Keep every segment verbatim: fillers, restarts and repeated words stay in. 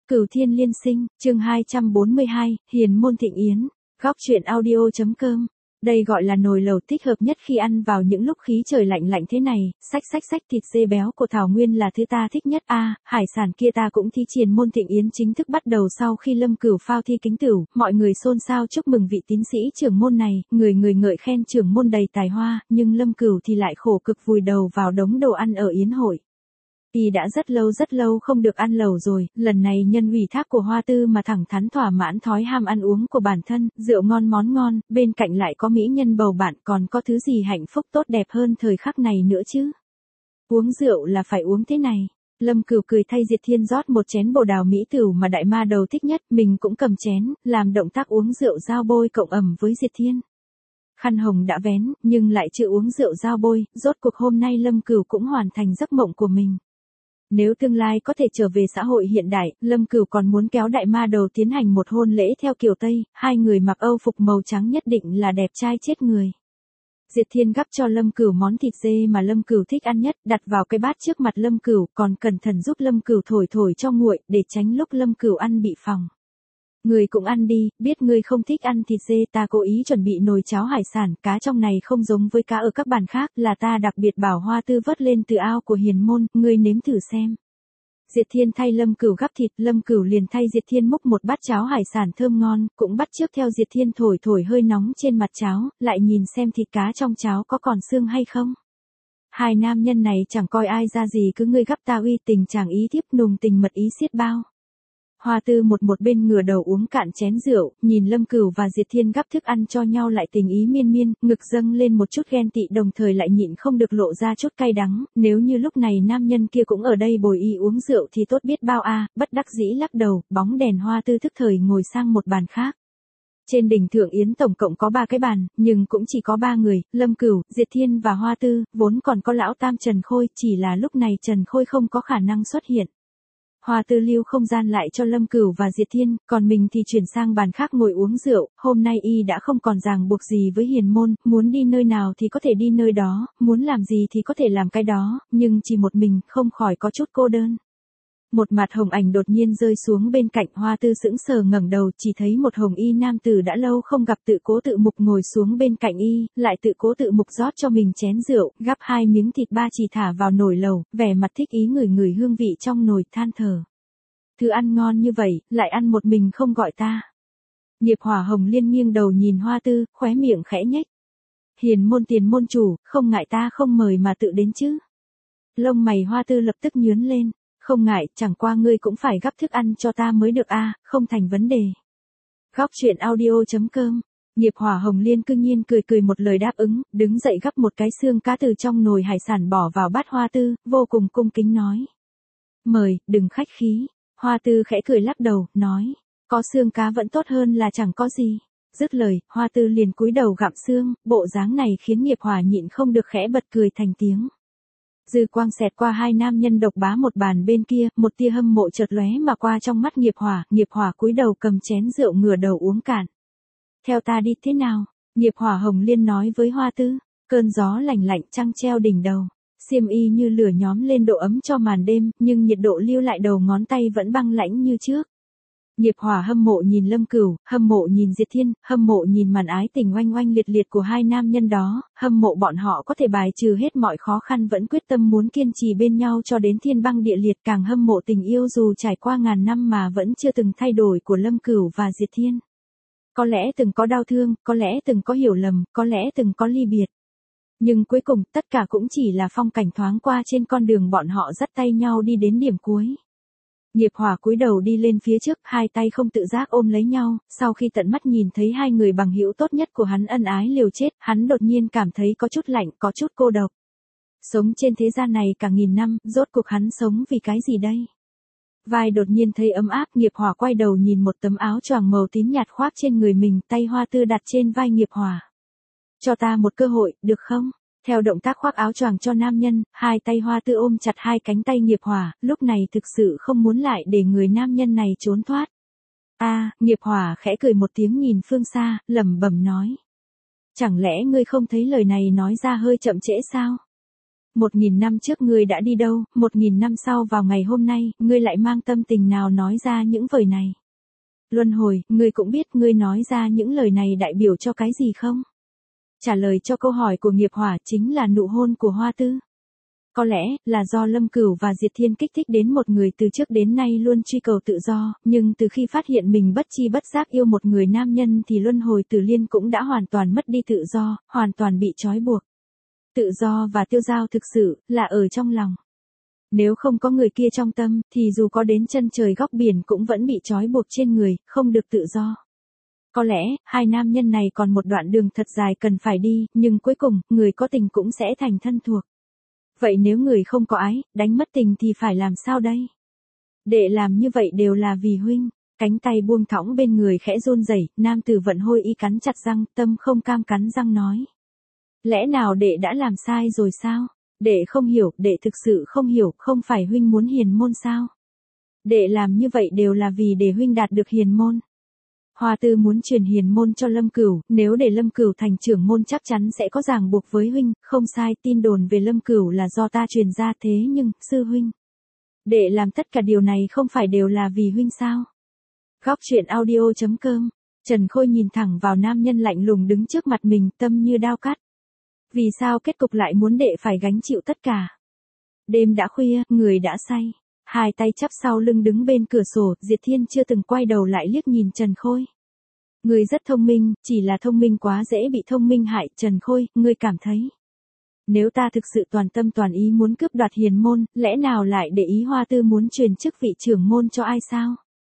Cửu Thiên Liên Sinh, chương hai trăm bốn mươi hai, Hiền Môn Thịnh Yến, góc truyện audio.com. Đây gọi là nồi lẩu thích hợp nhất khi ăn vào những lúc khí trời lạnh lạnh thế này, xách xách xách thịt dê béo của Thảo Nguyên là thứ ta thích nhất a, à, hải sản kia ta cũng thi Hiền Môn Thịnh Yến chính thức bắt đầu sau khi Lâm Cửu phao thi kính tửu, mọi người xôn xao chúc mừng vị tín sĩ trưởng môn này, người người ngợi khen trưởng môn đầy tài hoa, nhưng Lâm Cửu thì lại khổ cực vùi đầu vào đống đồ ăn ở yến hội. Y đã rất lâu rất lâu không được ăn lẩu rồi, lần này nhân ủy thác của Hoa Tư mà thẳng thắn thỏa mãn thói ham ăn uống của bản thân, rượu ngon món ngon, bên cạnh lại có mỹ nhân bầu bạn, còn có thứ gì hạnh phúc tốt đẹp hơn thời khắc này nữa chứ. Uống rượu là phải uống thế này. Lâm Cửu cười thay Diệt Thiên rót một chén bồ đào mỹ tửu mà đại ma đầu thích nhất, mình cũng cầm chén, làm động tác uống rượu giao bôi cộng ẩm với Diệt Thiên. Khăn hồng đã vén, nhưng lại chưa uống rượu giao bôi, rốt cuộc hôm nay Lâm Cửu cũng hoàn thành giấc mộng của mình. Nếu tương lai có thể trở về xã hội hiện đại, Lâm Cửu còn muốn kéo đại ma đầu tiến hành một hôn lễ theo kiểu Tây, hai người mặc âu phục màu trắng nhất định là đẹp trai chết người. Diệt Thiên gắp cho Lâm Cửu món thịt dê mà Lâm Cửu thích ăn nhất, đặt vào cái bát trước mặt Lâm Cửu, còn cẩn thận giúp Lâm Cửu thổi thổi cho nguội, để tránh lúc Lâm Cửu ăn bị phỏng. Ngươi cũng ăn đi, biết ngươi không thích ăn thịt dê, ta cố ý chuẩn bị nồi cháo hải sản, cá trong này không giống với cá ở các bàn khác, là ta đặc biệt bảo Hoa Tư vớt lên từ ao của Hiền Môn, ngươi nếm thử xem. Diệt Thiên thay Lâm Cửu gắp thịt, Lâm Cửu liền thay Diệt Thiên múc một bát cháo hải sản thơm ngon, cũng bắt chước theo Diệt Thiên thổi thổi hơi nóng trên mặt cháo, lại nhìn xem thịt cá trong cháo có còn xương hay không. Hai nam nhân này chẳng coi ai ra gì, cứ ngươi gắp ta uy, tình chàng ý thiếp nùng tình mật ý xiết bao. Hoa Tư một một bên ngửa đầu uống cạn chén rượu, nhìn Lâm Cửu và Diệt Thiên gắp thức ăn cho nhau lại tình ý miên miên, ngực dâng lên một chút ghen tị đồng thời lại nhịn không được lộ ra chút cay đắng, nếu như lúc này nam nhân kia cũng ở đây bồi y uống rượu thì tốt biết bao a, à, bất đắc dĩ lắc đầu, bóng đèn Hoa Tư thức thời ngồi sang một bàn khác. Trên đỉnh Thượng Yến tổng cộng có ba cái bàn, nhưng cũng chỉ có ba người, Lâm Cửu, Diệt Thiên và Hoa Tư, vốn còn có lão tam Trần Khôi, chỉ là lúc này Trần Khôi không có khả năng xuất hiện. Hoa Tư lưu không gian lại cho Lâm Cửu và Diệt Thiên, còn mình thì chuyển sang bàn khác ngồi uống rượu, hôm nay y đã không còn ràng buộc gì với Hiền Môn, muốn đi nơi nào thì có thể đi nơi đó, muốn làm gì thì có thể làm cái đó, nhưng chỉ một mình, không khỏi có chút cô đơn. Một mặt hồng ảnh đột nhiên rơi xuống bên cạnh, Hoa Tư sững sờ ngẩng đầu, chỉ thấy một hồng y nam tử đã lâu không gặp tự cố tự mục ngồi xuống bên cạnh y, lại tự cố tự mục rót cho mình chén rượu, gắp hai miếng thịt ba chỉ thả vào nồi lẩu, vẻ mặt thích ý ngửi ngửi hương vị trong nồi, than thở. Thứ ăn ngon như vậy, lại ăn một mình không gọi ta. Nghiệp Hỏa Hồng Liên nghiêng đầu nhìn Hoa Tư, khóe miệng khẽ nhếch. Hiền Môn tiền môn chủ, không ngại ta không mời mà tự đến chứ. Lông mày Hoa Tư lập tức nhướng lên. Không ngại, chẳng qua ngươi cũng phải gắp thức ăn cho ta mới được a, à, không thành vấn đề. Góc truyện audio.com. Nghiệp Hỏa Hồng Liên cương nhiên cười cười một lời đáp ứng, đứng dậy gắp một cái xương cá từ trong nồi hải sản bỏ vào bát Hoa Tư, vô cùng cung kính nói. Mời, đừng khách khí. Hoa Tư khẽ cười lắc đầu, nói. Có xương cá vẫn tốt hơn là chẳng có gì. Dứt lời, Hoa Tư liền cúi đầu gặm xương, bộ dáng này khiến Nghiệp Hỏa nhịn không được khẽ bật cười thành tiếng. Dư quang xẹt qua hai nam nhân độc bá một bàn bên kia, một tia hâm mộ chợt lóe mà qua trong mắt Nghiệp Hỏa, Nghiệp Hỏa cúi đầu cầm chén rượu ngửa đầu uống cạn. Theo ta đi thế nào? Nghiệp Hỏa Hồng Liên nói với Hoa Tư, cơn gió lạnh lạnh trăng treo đỉnh đầu, xiêm y như lửa nhóm lên độ ấm cho màn đêm, nhưng nhiệt độ lưu lại đầu ngón tay vẫn băng lãnh như trước. Nghiệp Hỏa hâm mộ nhìn Lâm Cửu, hâm mộ nhìn Diệt Thiên, hâm mộ nhìn màn ái tình oanh oanh liệt liệt của hai nam nhân đó, hâm mộ bọn họ có thể bài trừ hết mọi khó khăn vẫn quyết tâm muốn kiên trì bên nhau cho đến thiên băng địa liệt, càng hâm mộ tình yêu dù trải qua ngàn năm mà vẫn chưa từng thay đổi của Lâm Cửu và Diệt Thiên. Có lẽ từng có đau thương, có lẽ từng có hiểu lầm, có lẽ từng có ly biệt. Nhưng cuối cùng tất cả cũng chỉ là phong cảnh thoáng qua trên con đường bọn họ dắt tay nhau đi đến điểm cuối. Nghiệp Hỏa cúi đầu đi lên phía trước, hai tay không tự giác ôm lấy nhau, sau khi tận mắt nhìn thấy hai người bằng hữu tốt nhất của hắn ân ái liều chết, hắn đột nhiên cảm thấy có chút lạnh, có chút cô độc. Sống trên thế gian này cả nghìn năm, rốt cuộc hắn sống vì cái gì đây? Vai đột nhiên thấy ấm áp, Nghiệp Hỏa quay đầu nhìn một tấm áo choàng màu tím nhạt khoác trên người mình, tay Hoa Tư đặt trên vai Nghiệp Hỏa. Cho ta một cơ hội, được không? Theo động tác khoác áo choàng cho nam nhân, hai tay Hoa Tư ôm chặt hai cánh tay Nghiệp Hỏa, lúc này thực sự không muốn lại để người nam nhân này trốn thoát. A, à, Nghiệp Hỏa khẽ cười một tiếng nhìn phương xa, lẩm bẩm nói. Chẳng lẽ ngươi không thấy lời này nói ra hơi chậm trễ sao? Một nghìn năm trước ngươi đã đi đâu, một nghìn năm sau vào ngày hôm nay, ngươi lại mang tâm tình nào nói ra những vời này? Luân hồi, ngươi cũng biết ngươi nói ra những lời này đại biểu cho cái gì không? Trả lời cho câu hỏi của nghiệp hỏa chính là nụ hôn của Hoa Tư. Có lẽ là do Lâm Cửu và Diệt Thiên kích thích đến một người từ trước đến nay luôn truy cầu tự do, nhưng từ khi phát hiện mình bất chi bất giác yêu một người nam nhân thì luân hồi Tử Liên cũng đã hoàn toàn mất đi tự do, hoàn toàn bị trói buộc. Tự do và tiêu dao thực sự là ở trong lòng. Nếu không có người kia trong tâm thì dù có đến chân trời góc biển cũng vẫn bị trói buộc trên người, không được tự do. Có lẽ, hai nam nhân này còn một đoạn đường thật dài cần phải đi, nhưng cuối cùng, người có tình cũng sẽ thành thân thuộc. Vậy nếu người không có ái, đánh mất tình thì phải làm sao đây? Đệ làm như vậy đều là vì huynh. Cánh tay buông thõng bên người khẽ run rẩy, nam tử vận hôi y cắn chặt răng, tâm không cam cắn răng nói. Lẽ nào đệ đã làm sai rồi sao? Đệ không hiểu, đệ thực sự không hiểu, không phải huynh muốn hiền môn sao? Đệ làm như vậy đều là vì để huynh đạt được hiền môn. Hoa Tư muốn truyền hiền môn cho Lâm Cửu, nếu để Lâm Cửu thành trưởng môn chắc chắn sẽ có ràng buộc với huynh, không sai, tin đồn về Lâm Cửu là do ta truyền ra thế nhưng, sư huynh. Đệ làm tất cả điều này không phải đều là vì huynh sao? Góc truyện audio chấm com, Trần Khôi nhìn thẳng vào nam nhân lạnh lùng đứng trước mặt mình, tâm như đao cắt. Vì sao kết cục lại muốn đệ phải gánh chịu tất cả? Đêm đã khuya, người đã say. Hai tay chắp sau lưng đứng bên cửa sổ, Diệt Thiên chưa từng quay đầu lại liếc nhìn Trần Khôi. Ngươi rất thông minh, chỉ là thông minh quá dễ bị thông minh hại, Trần Khôi, ngươi cảm thấy. Nếu ta thực sự toàn tâm toàn ý muốn cướp đoạt hiền môn, lẽ nào lại để ý Hoa Tư muốn truyền chức vị trưởng môn cho ai sao?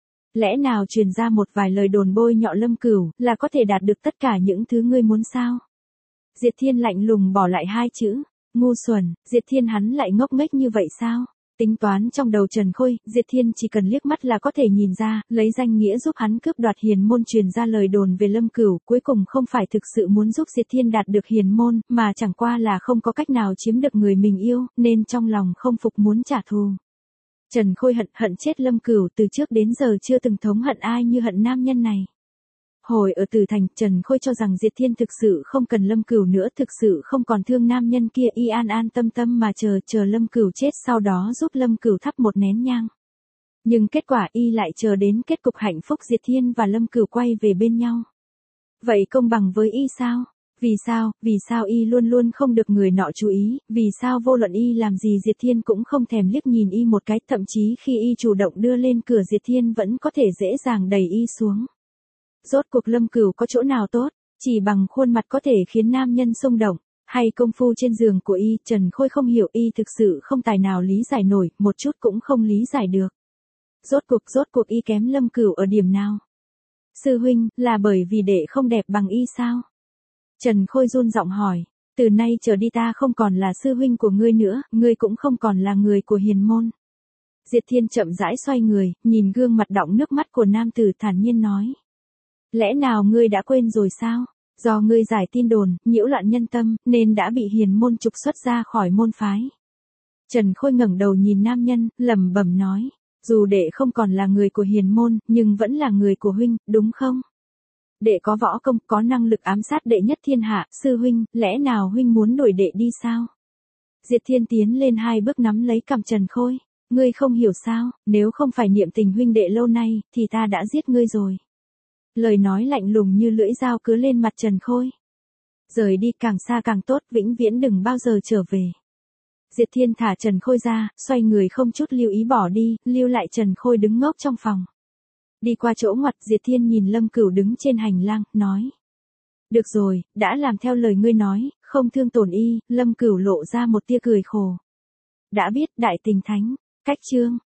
Lẽ nào truyền ra một vài lời đồn bôi nhọ Lâm Cửu, là có thể đạt được tất cả những thứ ngươi muốn sao? Diệt Thiên lạnh lùng bỏ lại hai chữ, ngu xuẩn, Diệt Thiên hắn lại ngốc nghếch như vậy sao? Tính toán trong đầu Trần Khôi, Diệt Thiên chỉ cần liếc mắt là có thể nhìn ra, lấy danh nghĩa giúp hắn cướp đoạt hiền môn truyền ra lời đồn về Lâm Cửu, cuối cùng không phải thực sự muốn giúp Diệt Thiên đạt được hiền môn, mà chẳng qua là không có cách nào chiếm được người mình yêu, nên trong lòng không phục muốn trả thù. Trần Khôi hận hận chết Lâm Cửu, từ trước đến giờ chưa từng thống hận ai như hận nam nhân này. Hồi ở Tử Thành, Trần Khôi cho rằng Diệt Thiên thực sự không cần Lâm Cửu nữa, thực sự không còn thương nam nhân kia, y an an tâm tâm mà chờ, chờ Lâm Cửu chết, sau đó giúp Lâm Cửu thắp một nén nhang. Nhưng kết quả y lại chờ đến kết cục hạnh phúc, Diệt Thiên và Lâm Cửu quay về bên nhau. Vậy công bằng với y sao? Vì sao, vì sao y luôn luôn không được người nọ chú ý, vì sao vô luận y làm gì Diệt Thiên cũng không thèm liếc nhìn y một cái, thậm chí khi y chủ động đưa lên cửa Diệt Thiên vẫn có thể dễ dàng đẩy y xuống. Rốt cuộc Lâm Cửu có chỗ nào tốt, chỉ bằng khuôn mặt có thể khiến nam nhân xung động, hay công phu trên giường của y, Trần Khôi không hiểu, y thực sự không tài nào lý giải nổi, một chút cũng không lý giải được. Rốt cuộc, rốt cuộc y kém Lâm Cửu ở điểm nào? Sư huynh, là bởi vì đệ không đẹp bằng y sao? Trần Khôi run giọng hỏi, từ nay trở đi ta không còn là sư huynh của ngươi nữa, ngươi cũng không còn là người của hiền môn. Diệt Thiên chậm rãi xoay người, nhìn gương mặt đọng nước mắt của nam tử thản nhiên nói. Lẽ nào ngươi đã quên rồi sao? Do ngươi giải tin đồn, nhiễu loạn nhân tâm, nên đã bị hiền môn trục xuất ra khỏi môn phái. Trần Khôi ngẩng đầu nhìn nam nhân, lẩm bẩm nói, dù đệ không còn là người của hiền môn, nhưng vẫn là người của huynh, đúng không? Đệ có võ công, có năng lực ám sát đệ nhất thiên hạ, sư huynh, lẽ nào huynh muốn đuổi đệ đi sao? Diệt Thiên tiến lên hai bước nắm lấy cằm Trần Khôi, ngươi không hiểu sao, nếu không phải niệm tình huynh đệ lâu nay, thì ta đã giết ngươi rồi. Lời nói lạnh lùng như lưỡi dao cứa lên mặt Trần Khôi. Rời đi càng xa càng tốt, vĩnh viễn đừng bao giờ trở về. Diệt Thiên thả Trần Khôi ra, xoay người không chút lưu ý bỏ đi, lưu lại Trần Khôi đứng ngốc trong phòng. Đi qua chỗ ngoặt, Diệt Thiên nhìn Lâm Cửu đứng trên hành lang, nói. Được rồi, đã làm theo lời ngươi nói, không thương tổn y, Lâm Cửu lộ ra một tia cười khổ. Đã biết, đại tình thánh, cách chương.